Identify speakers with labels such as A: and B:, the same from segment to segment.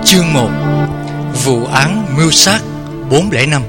A: Chương 1. Vụ án mưu sát 405.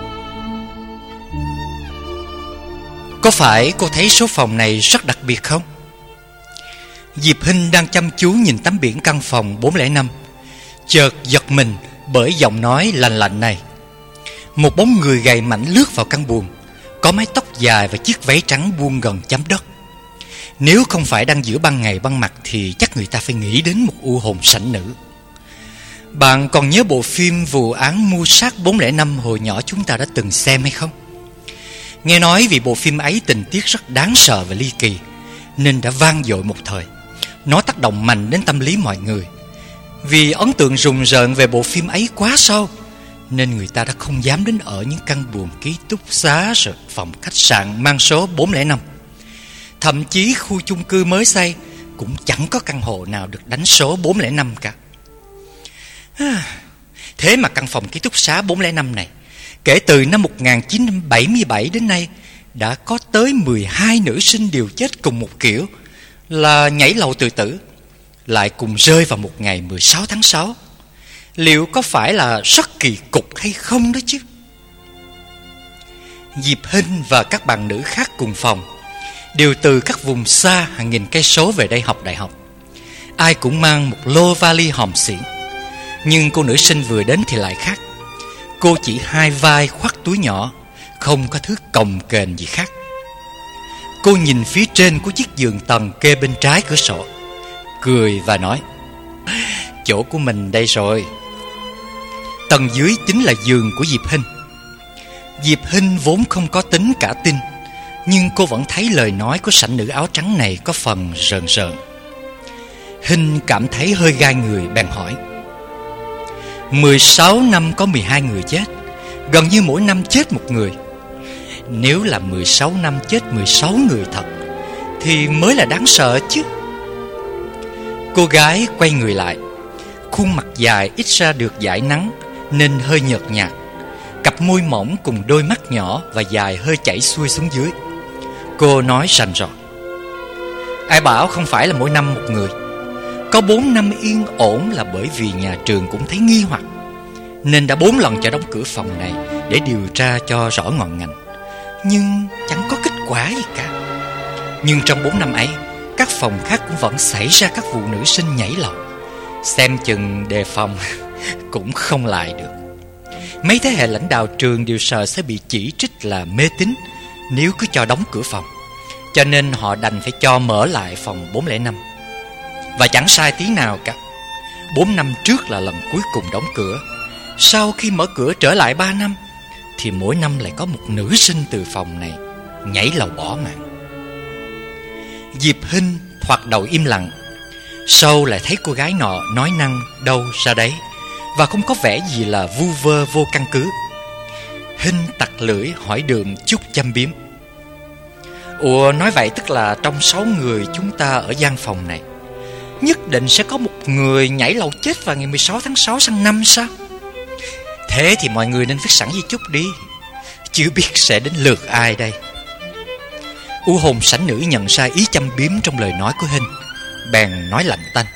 A: Có phải cô thấy số phòng này rất đặc biệt không? Diệp Hinh đang chăm chú nhìn tấm biển căn phòng 405, chợt giật mình bởi giọng nói lành lạnh này. Một bóng người gầy mạnh lướt vào căn buồng, có mái tóc dài và chiếc váy trắng buông gần chấm đất. Nếu không phải đang giữa ban ngày ban mặt thì chắc người ta phải nghĩ đến một u hồn sảnh nữ. Bạn còn nhớ bộ phim Vụ án mưu sát 405 hồi nhỏ chúng ta đã từng xem hay không? Nghe nói vì bộ phim ấy tình tiết rất đáng sợ và ly kỳ nên đã vang dội một thời. Nó tác động mạnh đến tâm lý mọi người. Vì ấn tượng rùng rợn về bộ phim ấy quá sâu nên người ta đã không dám đến ở những căn buồng ký túc xá rồi phòng khách sạn mang số 405. Thậm chí khu chung cư mới xây cũng chẳng có căn hộ nào được đánh số 405 cả. Thế mà căn phòng ký túc xá 405 này, kể từ năm 1977 đến nay, đã có tới 12 nữ sinh đều chết cùng một kiểu là nhảy lầu tự tử, lại cùng rơi vào một ngày 16 tháng 6. Liệu có phải là rất kỳ cục hay không đó chứ? Diệp Hinh và các bạn nữ khác cùng phòng đều từ các vùng xa hàng nghìn cây số về đây học đại học. Ai cũng mang một lô vali hòm xịn. Nhưng cô nữ sinh vừa đến thì lại khác. Cô chỉ hai vai khoác túi nhỏ, không có thứ cồng kềnh gì khác. Cô nhìn phía trên của chiếc giường tầng kê bên trái cửa sổ, cười và nói: chỗ của mình đây rồi. Tầng dưới chính là giường của Diệp Hinh. Diệp Hinh vốn không có tính cả tin, nhưng cô vẫn thấy lời nói của sảnh nữ áo trắng này có phần rờn rợn. Hinh cảm thấy hơi gai người bèn hỏi: 16 năm có 12 người chết, gần như mỗi năm chết một người. Nếu là 16 năm chết 16 người thật thì mới là đáng sợ chứ. Cô gái quay người lại. Khuôn mặt dài ít ra được dải nắng nên hơi nhợt nhạt. Cặp môi mỏng cùng đôi mắt nhỏ và dài hơi chảy xuôi xuống dưới. Cô nói rành rọt: ai bảo không phải là mỗi năm một người. Có 4 năm yên ổn là bởi vì nhà trường cũng thấy nghi hoặc, nên đã 4 lần cho đóng cửa phòng này để điều tra cho rõ ngọn ngành. Nhưng chẳng có kết quả gì cả. Nhưng trong 4 năm ấy, các phòng khác cũng vẫn xảy ra các vụ nữ sinh nhảy lầu. Xem chừng đề phòng cũng không lại được. Mấy thế hệ lãnh đạo trường đều sợ sẽ bị chỉ trích là mê tín nếu cứ cho đóng cửa phòng, cho nên họ đành phải cho mở lại phòng 405. Và chẳng sai tí nào cả. 4 năm trước là lần cuối cùng đóng cửa. Sau khi mở cửa trở lại 3 năm thì mỗi năm lại có một nữ sinh từ phòng này nhảy lầu bỏ mạng. Diệp Hinh thoạt đầu im lặng, sau lại thấy cô gái nọ nói năng đâu ra đấy và không có vẻ gì là vu vơ vô căn cứ. Hinh tặc lưỡi hỏi đường chút châm biếm: ủa, nói vậy tức là trong 6 người chúng ta ở gian phòng này nhất định sẽ có một người nhảy lầu chết vào ngày 16 tháng 6 sang năm sao? Thế thì mọi người nên viết sẵn di chúc đi, chưa biết sẽ đến lượt ai đây. U hồn sảnh nữ nhận ra ý châm biếm trong lời nói của Hinh, bèn nói lạnh tanh: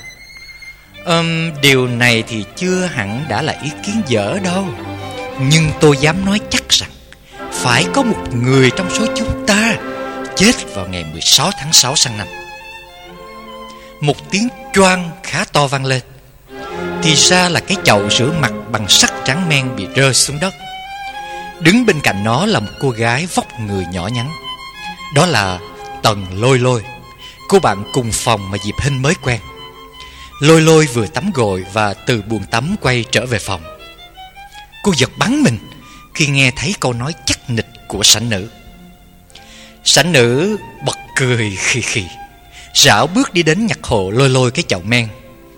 A: điều này thì chưa hẳn đã là ý kiến dở đâu, nhưng tôi dám nói chắc rằng phải có một người trong số chúng ta chết vào ngày 16 tháng 6 sang năm. Một tiếng choang khá to vang lên. Thì ra là cái chậu rửa mặt bằng sắt trắng men bị rơi xuống đất. Đứng bên cạnh nó là một cô gái vóc người nhỏ nhắn. Đó là Tần Lôi Lôi, cô bạn cùng phòng mà Diệp Hinh mới quen. Lôi Lôi vừa tắm gội và từ buồng tắm quay trở về phòng. Cô giật bắn mình khi nghe thấy câu nói chắc nịch của sảnh nữ. Sảnh nữ bật cười khì khì, rảo bước đi đến nhặt hộ Lôi Lôi cái chậu men.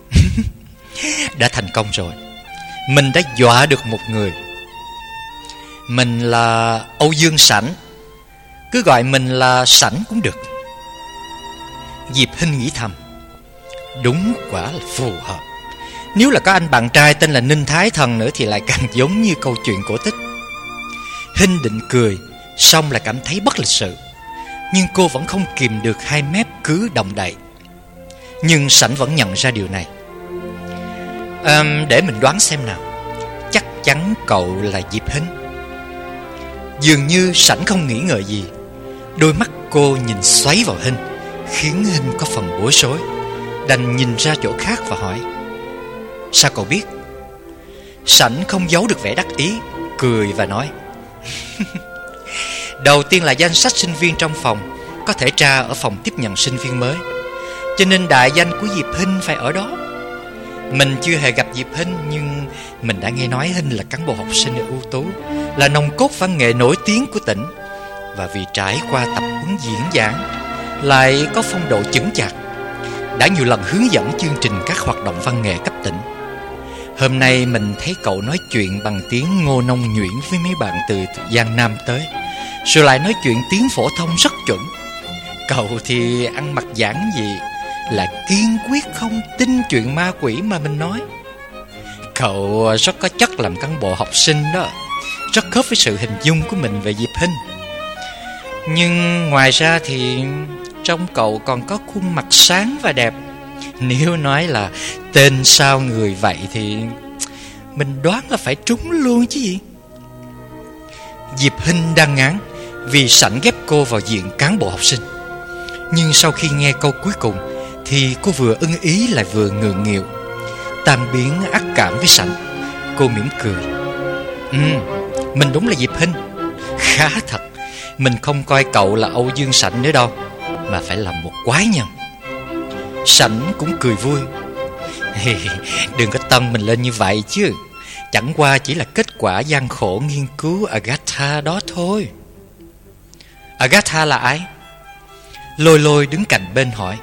A: Đã thành công rồi. Mình đã dọa được một người. Mình là Âu Dương Sảnh, cứ gọi mình là Sảnh cũng được. Diệp Hinh nghĩ thầm: đúng quả là phù hợp. Nếu là có anh bạn trai tên là Ninh Thái Thần nữa thì lại càng giống như câu chuyện cổ tích. Hinh định cười, xong lại cảm thấy bất lịch sự. Nhưng cô vẫn không kìm được hai mép cứ động đậy. Nhưng Sảnh vẫn nhận ra điều này. Để mình đoán xem nào. Chắc chắn cậu là Diệp Hinh. Dường như Sảnh không nghĩ ngợi gì. Đôi mắt cô nhìn xoáy vào Hinh, khiến Hinh có phần bối rối, đành nhìn ra chỗ khác và hỏi: sao cậu biết? Sảnh không giấu được vẻ đắc ý, cười và nói: đầu tiên là danh sách sinh viên trong phòng có thể tra ở phòng tiếp nhận sinh viên mới, cho nên đại danh của Diệp Hinh phải ở đó. Mình chưa hề gặp Diệp Hinh, nhưng mình đã nghe nói Hinh là cán bộ học sinh ưu tú, là nòng cốt văn nghệ nổi tiếng của tỉnh. Và vì trải qua tập huấn diễn giảng, lại có phong độ chững chạc, đã nhiều lần hướng dẫn chương trình các hoạt động văn nghệ cấp tỉnh. Hôm nay mình thấy cậu nói chuyện bằng tiếng Ngô Nông nhuyễn với mấy bạn từ Giang Nam tới, rồi lại nói chuyện tiếng phổ thông rất chuẩn. Cậu thì ăn mặc giản dị, là kiên quyết không tin chuyện ma quỷ mà mình nói. Cậu rất có chất làm cán bộ học sinh đó, rất khớp với sự hình dung của mình về Diệp Hinh. Nhưng ngoài ra thì trong cậu còn có khuôn mặt sáng và đẹp. Nếu nói là tên sao người vậy thì mình đoán là phải trúng luôn chứ gì. Diệp Hinh đang ngán vì Sảnh ghép cô vào diện cán bộ học sinh. Nhưng sau khi nghe câu cuối cùng thì cô vừa ưng ý lại vừa ngượng nghịu. Tan biến ác cảm với Sảnh, cô mỉm cười: mình đúng là Diệp Hinh. Khá thật, mình không coi cậu là Âu Dương Sảnh nữa đâu, mà phải là một quái nhân. Sảnh cũng cười vui: đừng có tâng mình lên như vậy chứ. Chẳng qua chỉ là kết quả gian khổ nghiên cứu Agatha đó thôi. Agatha là ai? Lôi Lôi đứng cạnh bên hỏi.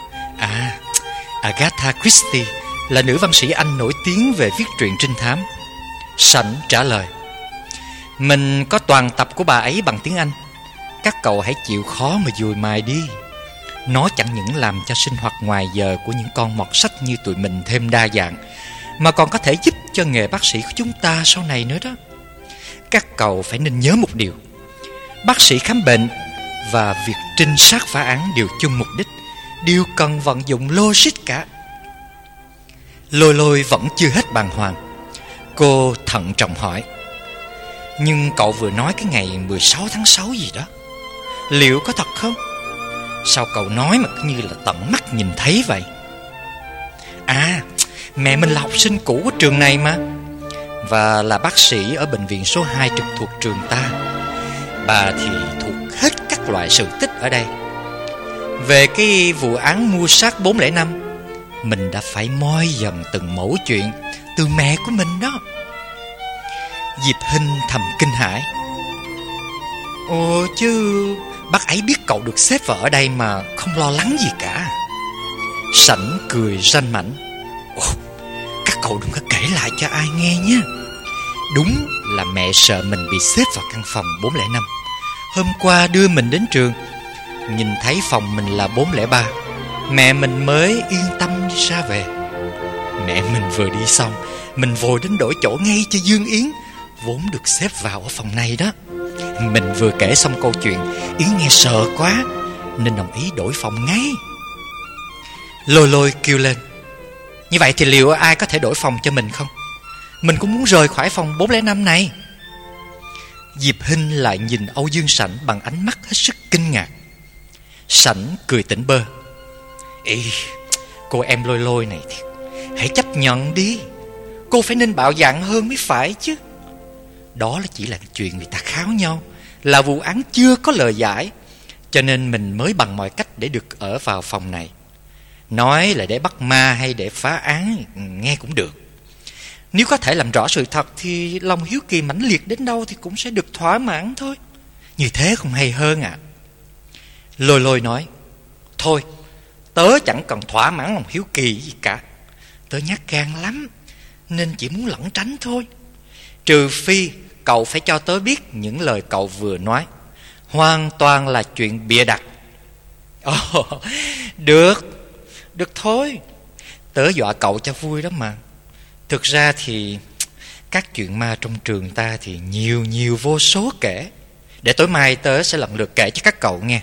A: Agatha Christie là nữ văn sĩ Anh nổi tiếng về viết truyện trinh thám. Sảnh trả lời: mình có toàn tập của bà ấy bằng tiếng Anh. Các cậu hãy chịu khó mà dùi mài đi. Nó chẳng những làm cho sinh hoạt ngoài giờ của những con mọt sách như tụi mình thêm đa dạng, mà còn có thể giúp cho nghề bác sĩ của chúng ta sau này nữa đó. Các cậu phải nên nhớ một điều: bác sĩ khám bệnh và việc trinh sát phá án đều chung mục đích, đều cần vận dụng logic cả. Lôi Lôi vẫn chưa hết bàng hoàng. Cô thận trọng hỏi: nhưng cậu vừa nói cái ngày 16 tháng 6 gì đó, liệu có thật không? Sao cậu nói mà cứ như là tận mắt nhìn thấy vậy? Mẹ mình là học sinh cũ của trường này mà, và là bác sĩ ở bệnh viện số 2 trực thuộc trường ta. Bà thì thuộc hết các loại sự tích ở đây. Về cái vụ án mưu sát 405, mình đã phải moi dần từng mẩu chuyện từ mẹ của mình đó. Diệp Hinh thầm kinh hãi: ồ, chứ bác ấy biết cậu được xếp vào ở đây mà không lo lắng gì cả. Sảnh cười ranh mãnh: ồ, các cậu đừng có kể lại cho ai nghe nhé. Đúng là mẹ sợ mình bị xếp vào căn phòng 405. Hôm qua đưa mình đến trường, nhìn thấy phòng mình là 403, mẹ mình mới yên tâm đi ra về. Mẹ mình vừa đi xong, mình vội đến đổi chỗ ngay cho Dương Yến, vốn được xếp vào ở phòng này đó. Mình vừa kể xong câu chuyện, Yến nghe sợ quá nên đồng ý đổi phòng ngay. Lôi Lôi kêu lên: như vậy thì liệu ai có thể đổi phòng cho mình không? Mình cũng muốn rời khỏi phòng 405 này. Diệp Hinh lại nhìn Âu Dương Sảnh bằng ánh mắt hết sức kinh ngạc. Sảnh cười tỉnh bơ: Ê, cô em Lôi Lôi này thì hãy chấp nhận đi. Cô phải nên bạo dạn hơn mới phải chứ. Đó là chỉ là chuyện người ta kháo nhau, là vụ án chưa có lời giải, cho nên mình mới bằng mọi cách để được ở vào phòng này. Nói là để bắt ma hay để phá án nghe cũng được. Nếu có thể làm rõ sự thật thì lòng hiếu kỳ mãnh liệt đến đâu thì cũng sẽ được thỏa mãn thôi. Như thế không hay hơn à? Lôi Lôi nói: thôi, tớ chẳng cần thỏa mãn lòng hiếu kỳ gì cả. Tớ nhát gan lắm, nên chỉ muốn lẩn tránh thôi. Trừ phi cậu phải cho tớ biết những lời cậu vừa nói hoàn toàn là chuyện bịa đặt. Được thôi. Tớ dọa cậu cho vui đó mà. Thực ra thì các chuyện ma trong trường ta thì nhiều vô số kể. Để tối mai tớ sẽ lần lượt kể cho các cậu nghe.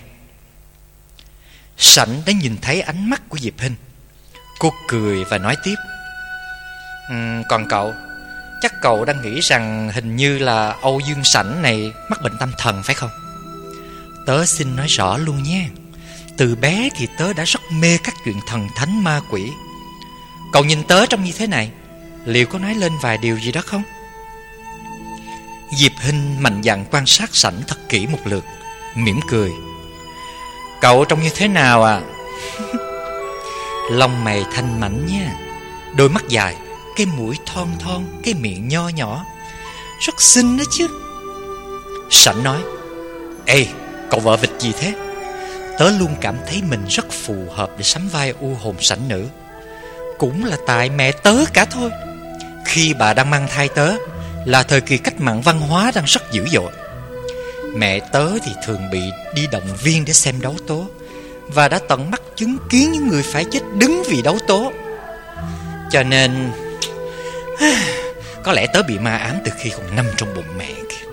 A: Sảnh đã nhìn thấy ánh mắt của Diệp Hinh. Cô cười và nói tiếp: Còn cậu, chắc cậu đang nghĩ rằng hình như là Âu Dương Sảnh này mắc bệnh tâm thần phải không? Tớ xin nói rõ luôn nha, từ bé thì tớ đã rất mê các chuyện thần thánh ma quỷ. Cậu nhìn tớ trông như thế này, liệu có nói lên vài điều gì đó không? Diệp Hinh mạnh dạn quan sát Sảnh thật kỹ một lượt, mỉm cười. Cậu trông như thế nào à? Lông mày thanh mảnh nha, đôi mắt dài, cái mũi thon thon, cái miệng nho nhỏ, rất xinh đó chứ. Sảnh nói, ê, cậu vợ vịt gì thế? Tớ luôn cảm thấy mình rất phù hợp để sắm vai u hồn Sảnh nữ. Cũng là tại mẹ tớ cả thôi. Khi bà đang mang thai tớ là thời kỳ cách mạng văn hóa đang rất dữ dội. Mẹ tớ thì thường bị đi động viên để xem đấu tố, và đã tận mắt chứng kiến những người phải chết đứng vì đấu tố. Cho nên có lẽ tớ bị ma ám từ khi còn nằm trong bụng mẹ kìa.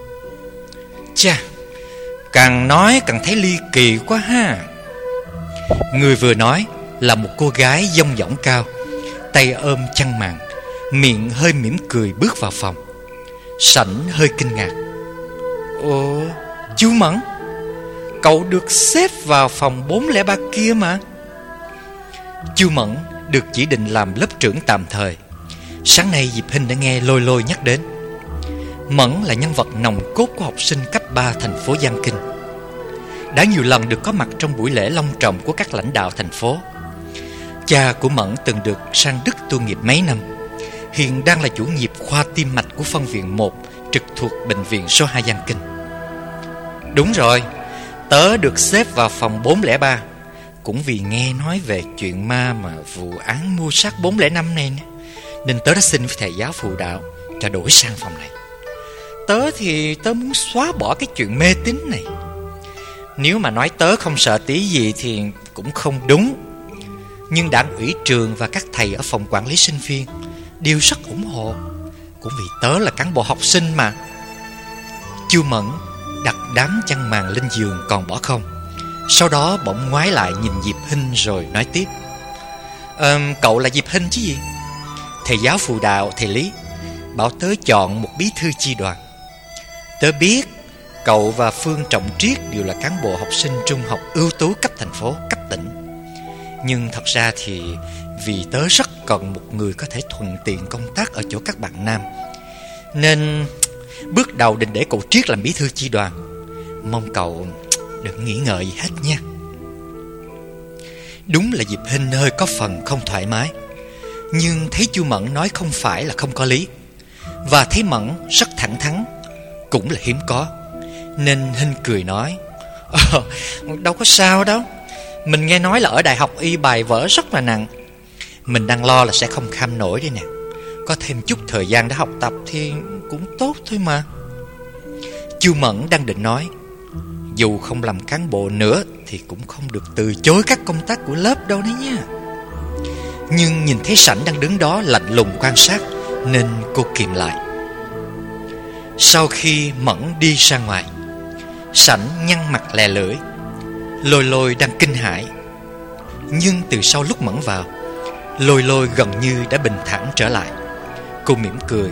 A: Chà, càng nói càng thấy ly kỳ quá ha. Người vừa nói là một cô gái dong dỏng cao, tay ôm chăn màn, miệng hơi mỉm cười bước vào phòng. Sảnh hơi kinh ngạc. Ồ, chú Mẫn, cậu được xếp vào phòng 403 kia mà. Chu Mẫn được chỉ định làm lớp trưởng tạm thời. Sáng nay Diệp Hinh đã nghe Lôi Lôi nhắc đến. Mẫn là nhân vật nòng cốt của học sinh cấp 3 thành phố Giang Kinh, đã nhiều lần được có mặt trong buổi lễ long trọng của các lãnh đạo thành phố. Cha của Mẫn từng được sang Đức tu nghiệp mấy năm, hiện đang là chủ nhiệm khoa tim mạch của phân viện 1 trực thuộc bệnh viện số 2 Giang Kinh. Đúng rồi, tớ được xếp vào phòng 403 cũng vì nghe nói về chuyện ma mà vụ án mưu sát 405 này nè, nên tớ đã xin với thầy giáo phụ đạo cho đổi sang phòng này. Tớ muốn xóa bỏ cái chuyện mê tín này. Nếu mà nói tớ không sợ tí gì thì cũng không đúng, nhưng đảng ủy trường và các thầy ở phòng quản lý sinh viên đều rất ủng hộ, cũng vì tớ là cán bộ học sinh mà. Chu Mẫn đặt đám chăn màn lên giường còn bỏ không, sau đó bỗng ngoái lại nhìn Diệp Hinh rồi nói tiếp. Cậu là Diệp Hinh chứ gì? Thầy giáo phụ đạo, thầy Lý, bảo tớ chọn một bí thư chi đoàn. Tớ biết cậu và Phương Trọng Triết đều là cán bộ học sinh trung học ưu tú cấp thành phố, cấp tỉnh. Nhưng thật ra thì vì tớ rất cần một người có thể thuận tiện công tác ở chỗ các bạn nam, nên bước đầu định để cậu Triết làm bí thư chi đoàn. Mong cậu đừng nghĩ ngợi gì hết nha. Đúng là Diệp Hinh hơi có phần không thoải mái, nhưng thấy Chu Mẫn nói không phải là không có lý, và thấy Mẫn rất thẳng thắn cũng là hiếm có, nên Hinh cười nói, đâu có sao đâu. Mình nghe nói là ở đại học y bài vở rất là nặng. Mình đang lo là sẽ không kham nổi đây nè. Có thêm chút thời gian để học tập thì cũng tốt thôi mà. Chu Mẫn đang định nói, dù không làm cán bộ nữa thì cũng không được từ chối các công tác của lớp đâu đấy nha. Nhưng nhìn thấy Sảnh đang đứng đó lạnh lùng quan sát, nên cô kìm lại. Sau khi Mẫn đi ra ngoài, Sảnh nhăn mặt lè lưỡi. Lôi Lôi đang kinh hãi, nhưng từ sau lúc Mẫn vào, Lôi Lôi gần như đã bình thản trở lại. Cô mỉm cười.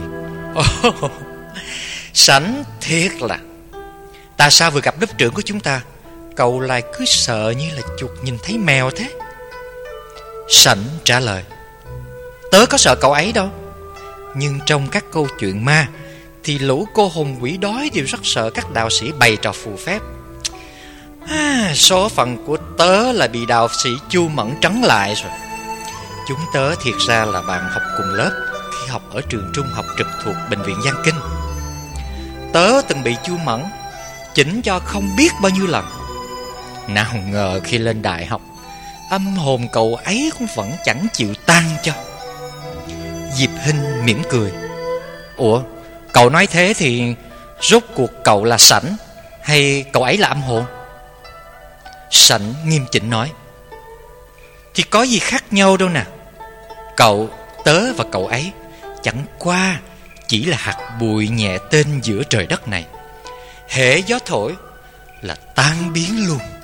A: Sảnh thiệt là, tại sao vừa gặp lớp trưởng của chúng ta, cậu lại cứ sợ như là chuột nhìn thấy mèo thế? Sảnh trả lời, tớ có sợ cậu ấy đâu, nhưng trong các câu chuyện ma thì lũ cô hồn quỷ đói đều rất sợ các đạo sĩ bày trò phù phép. Số phận của tớ là bị đạo sĩ Chu Mẫn trấn lại rồi. Chúng tớ thiệt ra là bạn học cùng lớp khi học ở trường trung học trực thuộc bệnh viện Giang Kinh. Tớ từng bị Chu Mẫn chỉnh cho không biết bao nhiêu lần. Nào ngờ khi lên đại học, âm hồn cậu ấy cũng vẫn chẳng chịu tan cho. Diệp Hinh mỉm cười. Ủa, cậu nói thế thì rốt cuộc cậu là Sảnh hay cậu ấy là âm hồn? Sảnh nghiêm chỉnh nói, thì có gì khác nhau đâu nè. Cậu, tớ và cậu ấy chẳng qua chỉ là hạt bụi nhẹ tên giữa trời đất này. Hễ gió thổi là tan biến luôn.